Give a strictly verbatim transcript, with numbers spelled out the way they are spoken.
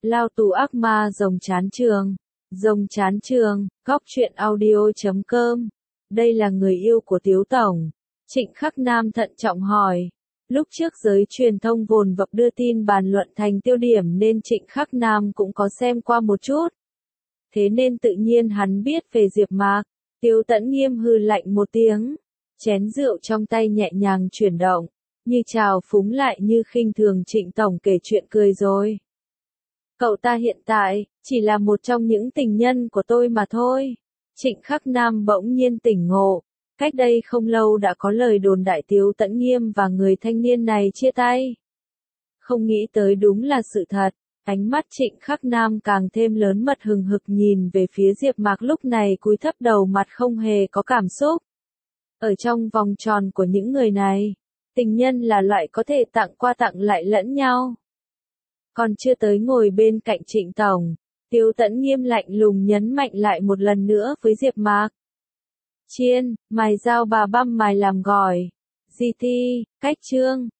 Lao tù ác ma rồng chán trường. Rồng chán trường, góc truyện audio.com. Đây là người yêu của Tiếu Tổng. Trịnh Khắc Nam thận trọng hỏi. Lúc trước giới truyền thông vồn vập đưa tin bàn luận thành tiêu điểm nên Trịnh Khắc Nam cũng có xem qua một chút. Thế nên tự nhiên hắn biết về Diệp Mạc. Tiếu Tẫn Nghiêm hừ lạnh một tiếng. Chén rượu trong tay nhẹ nhàng chuyển động. Như chào phúng lại như khinh thường Trịnh Tổng kể chuyện cười rồi. Cậu ta hiện tại, chỉ là một trong những tình nhân của tôi mà thôi. Trịnh Khắc Nam bỗng nhiên tỉnh ngộ. Cách đây không lâu đã có lời đồn đại Tiếu Tẫn Nghiêm và người thanh niên này chia tay. Không nghĩ tới đúng là sự thật. Ánh mắt Trịnh Khắc Nam càng thêm lớn mật hừng hực nhìn về phía Diệp Mạc lúc này cúi thấp đầu mặt không hề có cảm xúc. Ở trong vòng tròn của những người này, tình nhân là loại có thể tặng qua tặng lại lẫn nhau. Còn chưa tới ngồi bên cạnh Trịnh Tổng, Tiếu Tẫn Nghiêm lạnh lùng nhấn mạnh lại một lần nữa với Diệp Mạc. Chiên, mài dao bà băm mài làm gỏi. Di ti, cách chương.